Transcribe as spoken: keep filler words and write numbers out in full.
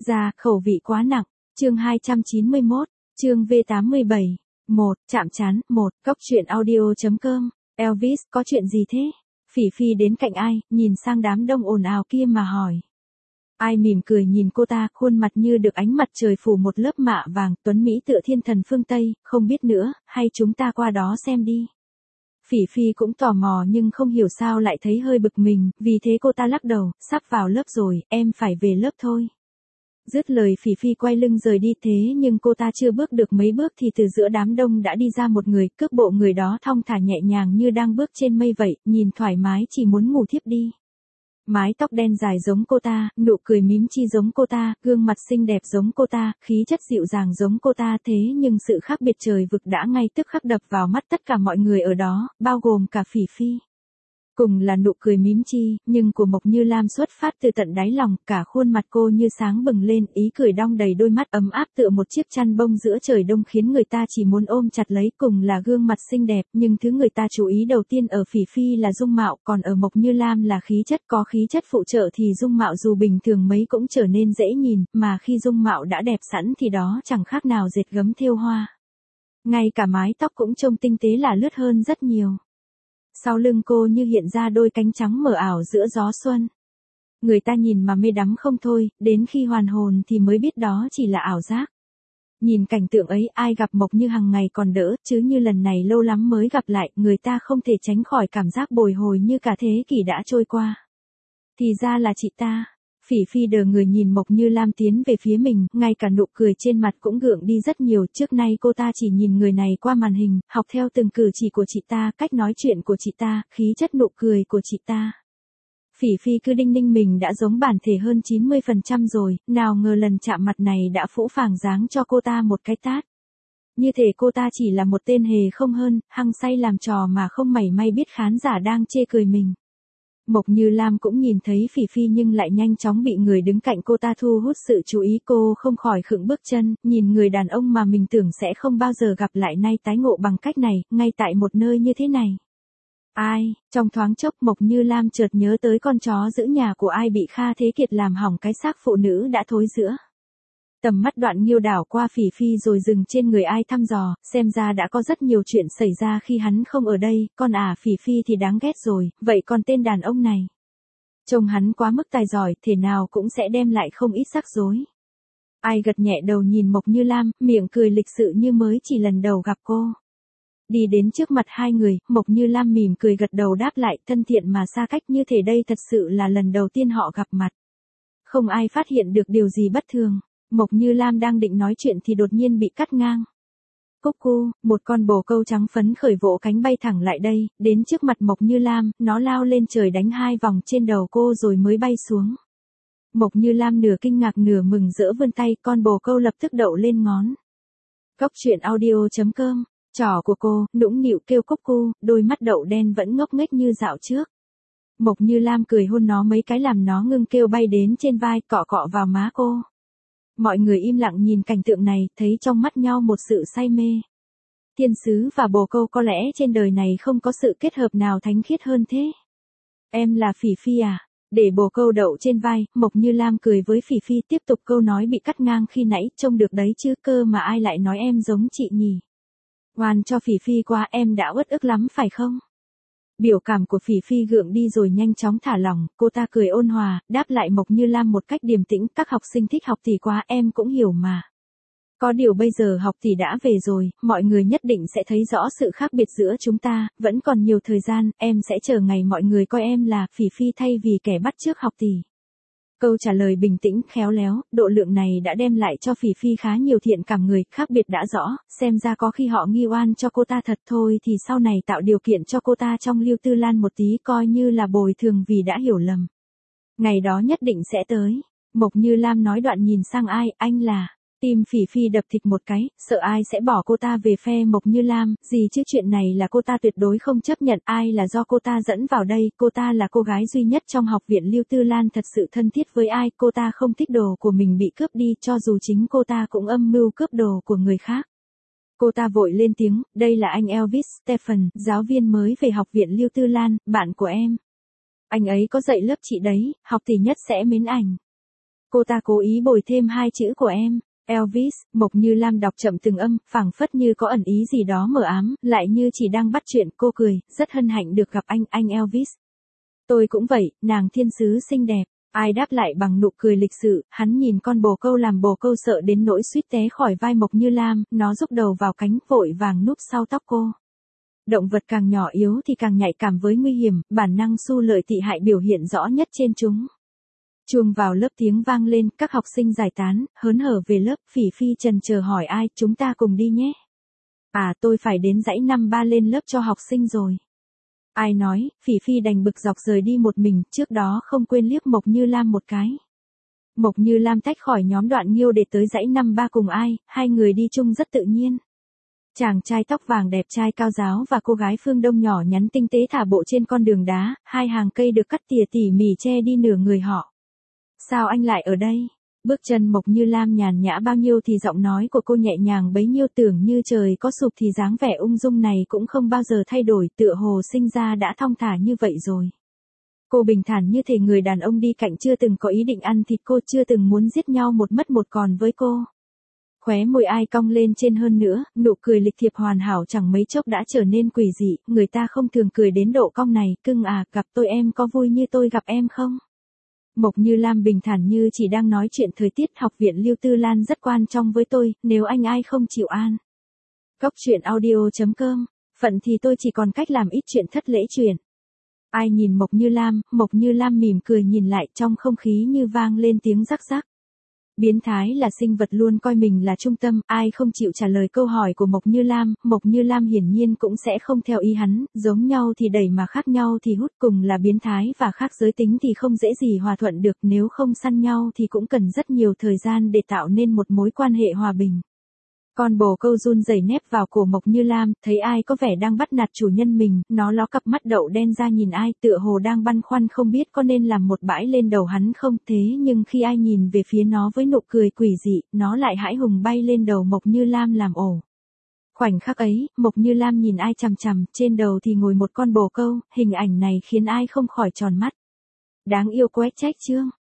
Ra, khẩu vị quá nặng. Chương hai trăm chín mươi mốt, chương V tám mươi bảy. một. Chạm trán. một. Cốc truyện audio.com. Elvis, có chuyện gì thế? Phỉ Phi đến cạnh ai, nhìn sang đám đông ồn ào kia mà hỏi. Ai mỉm cười nhìn cô ta, khuôn mặt như được ánh mặt trời phủ một lớp mạ vàng, tuấn Mỹ tựa thiên thần phương Tây, không biết nữa, hay chúng ta qua đó xem đi. Phỉ Phi cũng tò mò nhưng không hiểu sao lại thấy hơi bực mình, vì thế cô ta lắc đầu, sắp vào lớp rồi, em phải về lớp thôi. Dứt lời Phỉ Phi quay lưng rời đi, thế nhưng cô ta chưa bước được mấy bước thì từ giữa đám đông đã đi ra một người, cước bộ người đó thong thả nhẹ nhàng như đang bước trên mây vậy, nhìn thoải mái chỉ muốn ngủ thiếp đi. Mái tóc đen dài giống cô ta, nụ cười mím chi giống cô ta, gương mặt xinh đẹp giống cô ta, khí chất dịu dàng giống cô ta, thế nhưng sự khác biệt trời vực đã ngay tức khắc đập vào mắt tất cả mọi người ở đó, bao gồm cả Phỉ Phi. Cùng là nụ cười mím chi, nhưng của Mộc Như Lam xuất phát từ tận đáy lòng, cả khuôn mặt cô như sáng bừng lên, ý cười đong đầy đôi mắt ấm áp tựa một chiếc chăn bông giữa trời đông khiến người ta chỉ muốn ôm chặt lấy. Cùng là gương mặt xinh đẹp, nhưng thứ người ta chú ý đầu tiên ở Phỉ Phi là dung mạo, còn ở Mộc Như Lam là khí chất. Có khí chất phụ trợ thì dung mạo dù bình thường mấy cũng trở nên dễ nhìn, mà khi dung mạo đã đẹp sẵn thì đó chẳng khác nào dệt gấm thêu hoa. Ngay cả mái tóc cũng trông tinh tế là lướt hơn rất nhiều. Sau lưng cô như hiện ra đôi cánh trắng mờ ảo giữa gió xuân. Người ta nhìn mà mê đắm không thôi, đến khi hoàn hồn thì mới biết đó chỉ là ảo giác. Nhìn cảnh tượng ấy, ai gặp Mộc Như hàng ngày còn đỡ, chứ như lần này lâu lắm mới gặp lại, người ta không thể tránh khỏi cảm giác bồi hồi như cả thế kỷ đã trôi qua. Thì ra là chị ta. Phỉ Phi đờ người nhìn Mộc Như Lam tiến về phía mình, ngay cả nụ cười trên mặt cũng gượng đi rất nhiều. Trước nay cô ta chỉ nhìn người này qua màn hình, học theo từng cử chỉ của chị ta, cách nói chuyện của chị ta, khí chất nụ cười của chị ta. Phỉ Phi cứ đinh ninh mình đã giống bản thể hơn chín mươi phần trăm rồi, nào ngờ lần chạm mặt này đã phũ phàng giáng cho cô ta một cái tát. Như thể cô ta chỉ là một tên hề không hơn, hăng say làm trò mà không mảy may biết khán giả đang chê cười mình. Mộc Như Lam cũng nhìn thấy Phỉ Phi nhưng lại nhanh chóng bị người đứng cạnh cô ta thu hút sự chú ý. Cô không khỏi khựng bước chân, nhìn người đàn ông mà mình tưởng sẽ không bao giờ gặp lại nay tái ngộ bằng cách này, ngay tại một nơi như thế này. Ai, trong thoáng chốc Mộc Như Lam chợt nhớ tới con chó giữ nhà của ai bị Kha Thế Kiệt làm hỏng cái xác phụ nữ đã thối rữa. Tầm mắt Đoạn Nghiêu đảo qua Phỉ Phi rồi dừng trên người ai thăm dò, xem ra đã có rất nhiều chuyện xảy ra khi hắn không ở đây, con à Phỉ Phi thì đáng ghét rồi, vậy còn tên đàn ông này? Trông hắn quá mức tài giỏi, thể nào cũng sẽ đem lại không ít rắc rối. Ai gật nhẹ đầu nhìn Mộc Như Lam, miệng cười lịch sự như mới chỉ lần đầu gặp cô. Đi đến trước mặt hai người, Mộc Như Lam mỉm cười gật đầu đáp lại, thân thiện mà xa cách như thể đây thật sự là lần đầu tiên họ gặp mặt. Không ai phát hiện được điều gì bất thường. Mộc Như Lam đang định nói chuyện thì đột nhiên bị cắt ngang. Cúc cu, một con bồ câu trắng phấn khởi vỗ cánh bay thẳng lại đây, đến trước mặt Mộc Như Lam, nó lao lên trời đánh hai vòng trên đầu cô rồi mới bay xuống. Mộc Như Lam nửa kinh ngạc nửa mừng rỡ vươn tay, con bồ câu lập tức đậu lên ngón. Cốc truyện audio.com, trỏ của cô, nũng nịu kêu cúc cu, đôi mắt đậu đen vẫn ngốc nghếch như dạo trước. Mộc Như Lam cười hôn nó mấy cái làm nó ngưng kêu bay đến trên vai, cọ cọ vào má cô. Mọi người im lặng nhìn cảnh tượng này, thấy trong mắt nhau một sự say mê. Thiên sứ và bồ câu, có lẽ trên đời này không có sự kết hợp nào thánh khiết hơn thế. Em là Phỉ Phi à? Để bồ câu đậu trên vai, Mộc Như Lam cười với Phỉ Phi, tiếp tục câu nói bị cắt ngang khi nãy, trông được đấy chứ, cơ mà ai lại nói em giống chị nhỉ? Oan cho Phỉ Phi quá, em đã uất ức lắm phải không? Biểu cảm của Phỉ Phi gượng đi rồi nhanh chóng thả lỏng, cô ta cười ôn hòa, đáp lại Mộc Như Lam một cách điềm tĩnh, các học sinh thích học tỷ quá, em cũng hiểu mà. Có điều bây giờ học tỷ đã về rồi, mọi người nhất định sẽ thấy rõ sự khác biệt giữa chúng ta, vẫn còn nhiều thời gian, em sẽ chờ ngày mọi người coi em là Phỉ Phi thay vì kẻ bắt chước học tỷ. Câu trả lời bình tĩnh, khéo léo, độ lượng này đã đem lại cho Phỉ Phi khá nhiều thiện cảm người, khác biệt đã rõ, xem ra có khi họ nghi oan cho cô ta thật thôi thì sau này tạo điều kiện cho cô ta trong Lưu Tư Lan một tí coi như là bồi thường vì đã hiểu lầm. Ngày đó nhất định sẽ tới. Mộc Như Lam nói đoạn nhìn sang ai, anh là... Tim Phỉ Phi đập thịt một cái, sợ ai sẽ bỏ cô ta về phe Mộc Như Lam, gì chứ chuyện này là cô ta tuyệt đối không chấp nhận, ai là do cô ta dẫn vào đây, cô ta là cô gái duy nhất trong học viện Lưu Tư Lan thật sự thân thiết với ai, cô ta không thích đồ của mình bị cướp đi, cho dù chính cô ta cũng âm mưu cướp đồ của người khác. Cô ta vội lên tiếng, đây là anh Elvis Stephen, giáo viên mới về học viện Lưu Tư Lan, bạn của em. Anh ấy có dạy lớp chị đấy, học tỷ nhất sẽ mến ảnh. Cô ta cố ý bồi thêm hai chữ của em. Elvis, Mộc Như Lam đọc chậm từng âm, phảng phất như có ẩn ý gì đó mờ ám, lại như chỉ đang bắt chuyện. Cô cười, rất hân hạnh được gặp anh, anh Elvis. Tôi cũng vậy, nàng thiên sứ xinh đẹp. Ai đáp lại bằng nụ cười lịch sự, hắn nhìn con bồ câu làm bồ câu sợ đến nỗi suýt té khỏi vai Mộc Như Lam, nó rúc đầu vào cánh, vội vàng núp sau tóc cô. Động vật càng nhỏ yếu thì càng nhạy cảm với nguy hiểm, bản năng xu lợi tị hại biểu hiện rõ nhất trên chúng. Chuông vào lớp tiếng vang lên, các học sinh giải tán, hớn hở về lớp. Phỉ Phi chần chờ hỏi ai, chúng ta cùng đi nhé. À, tôi phải đến dãy năm ba lên lớp cho học sinh rồi. Ai nói, Phỉ Phi đành bực dọc rời đi một mình, trước đó không quên liếc Mộc Như Lam một cái. Mộc Như Lam tách khỏi nhóm Đoạn Nghiêu để tới dãy năm ba cùng ai, hai người đi chung rất tự nhiên. Chàng trai tóc vàng đẹp trai cao ráo và cô gái phương Đông nhỏ nhắn tinh tế thả bộ trên con đường đá, hai hàng cây được cắt tỉa tỉ mỉ che đi nửa người họ. Sao anh lại ở đây? Bước chân Mộc Như Lam nhàn nhã bao nhiêu thì giọng nói của cô nhẹ nhàng bấy nhiêu, tưởng như trời có sụp thì dáng vẻ ung dung này cũng không bao giờ thay đổi, tựa hồ sinh ra đã thong thả như vậy rồi. Cô bình thản như thể người đàn ông đi cạnh chưa từng có ý định ăn thịt cô, chưa từng muốn giết nhau một mất một còn với cô. Khóe môi ai cong lên trên hơn nữa, nụ cười lịch thiệp hoàn hảo chẳng mấy chốc đã trở nên quỷ dị, người ta không thường cười đến độ cong này. Cưng à, gặp tôi em có vui như tôi gặp em không? Mộc Như Lam bình thản như chỉ đang nói chuyện thời tiết. Học viện Lưu Tư Lan rất quan trọng với tôi, nếu anh ai không chịu an. Góc truyện audio chấm com, phận thì tôi chỉ còn cách làm ít chuyện thất lễ chuyện. Ai nhìn Mộc Như Lam, Mộc Như Lam mỉm cười nhìn lại, trong không khí như vang lên tiếng rắc rắc. Biến thái là sinh vật luôn coi mình là trung tâm, ai không chịu trả lời câu hỏi của Mộc Như Lam, Mộc Như Lam hiển nhiên cũng sẽ không theo ý hắn, giống nhau thì đẩy mà khác nhau thì hút, cùng là biến thái và khác giới tính thì không dễ gì hòa thuận được, nếu không săn nhau thì cũng cần rất nhiều thời gian để tạo nên một mối quan hệ hòa bình. Con bồ câu run rẩy nép vào cổ Mộc Như Lam, thấy ai có vẻ đang bắt nạt chủ nhân mình, nó ló cặp mắt đậu đen ra nhìn ai, tựa hồ đang băn khoăn không biết có nên làm một bãi lên đầu hắn không. Thế nhưng khi ai nhìn về phía nó với nụ cười quỷ dị, nó lại hãi hùng bay lên đầu Mộc Như Lam làm ổ. Khoảnh khắc ấy, Mộc Như Lam nhìn ai chằm chằm, trên đầu thì ngồi một con bồ câu, hình ảnh này khiến ai không khỏi tròn mắt. Đáng yêu quét trách chương.